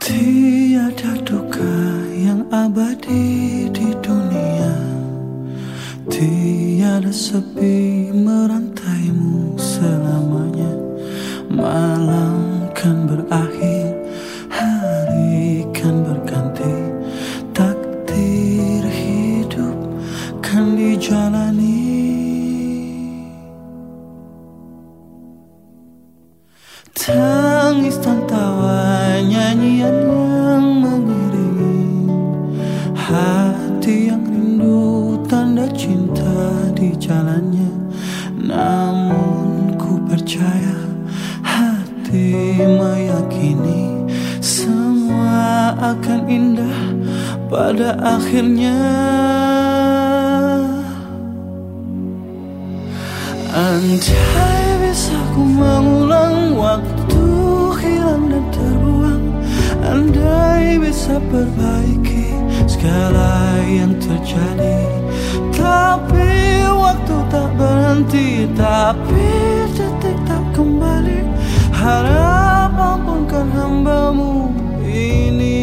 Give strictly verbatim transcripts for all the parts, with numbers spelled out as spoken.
Tiada duka yang abadi di dunia, tiada sepi merantaimu selamanya. Malam kan berakhir, hari kan berganti, takdir hidup kan dijalani. Tangis dan tawa, nyanyian yang mengiringi hati yang rindu, tanda cinta di jalannya. Namun ku percaya, hati meyakini semua akan indah pada akhirnya. Andai bisa ku mengulang waktu hilang dan terbuang, andai bisa perbaiki segala yang terjadi. Tapi waktu tak berhenti, tapi detik tak kembali. Harap ampunkan hambamu ini.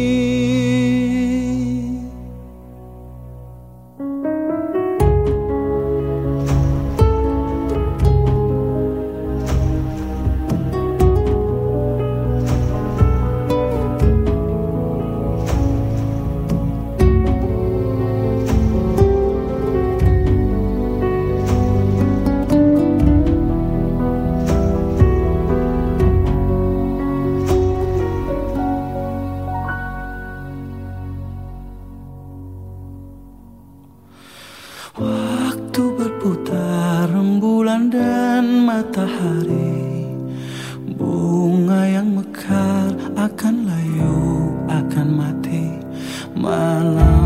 Waktu berputar, rembulan dan matahari, bunga yang mekar akan layu, akan mati. Malam